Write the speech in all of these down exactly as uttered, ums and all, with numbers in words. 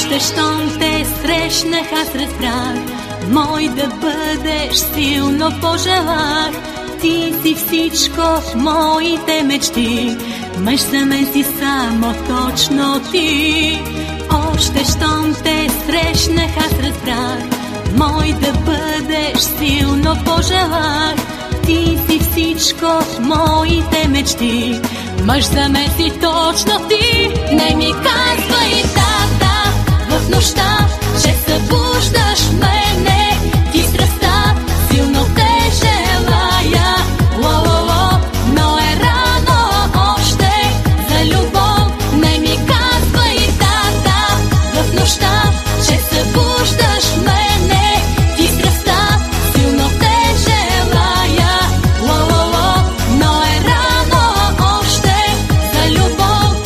Още щом те срещнах, аз разбрах, мой да бъдеш силно пожелах. Ти си всичко в моите мечти, мъж за мен си само точно ти. Още щом те срещнах, аз разбрах, мой да бъдеш силно пожелах. Ти си всичко в моите мечти, мъж за мен си точно ти. Не ми казвай да-да в нощта, че събуждаш мене. Ти страстта силно те желая, о-о-о, но е рано още за любов. Не ми казвай да-да в нощта, че събуждаш мене. Ти страстта силно те желая, о-о-о, но е рано още за любов.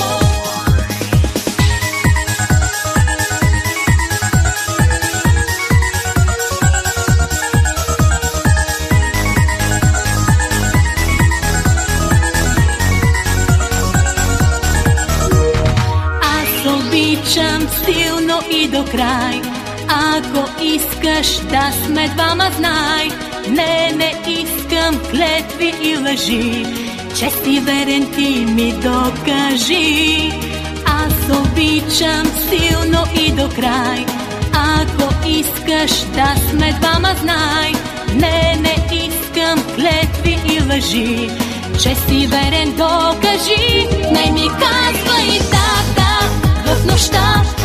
Обичам силно и до край. Ако искаш да сме двама, знай. Не, не искам клетви и лъжи, че си верен ти ми докажи. Аз обичам силно и до край. Ако искаш да сме двама, знай. Не, не искам клетви и лъжи, че си верен докажи. Не ми казвай да-да в нощта,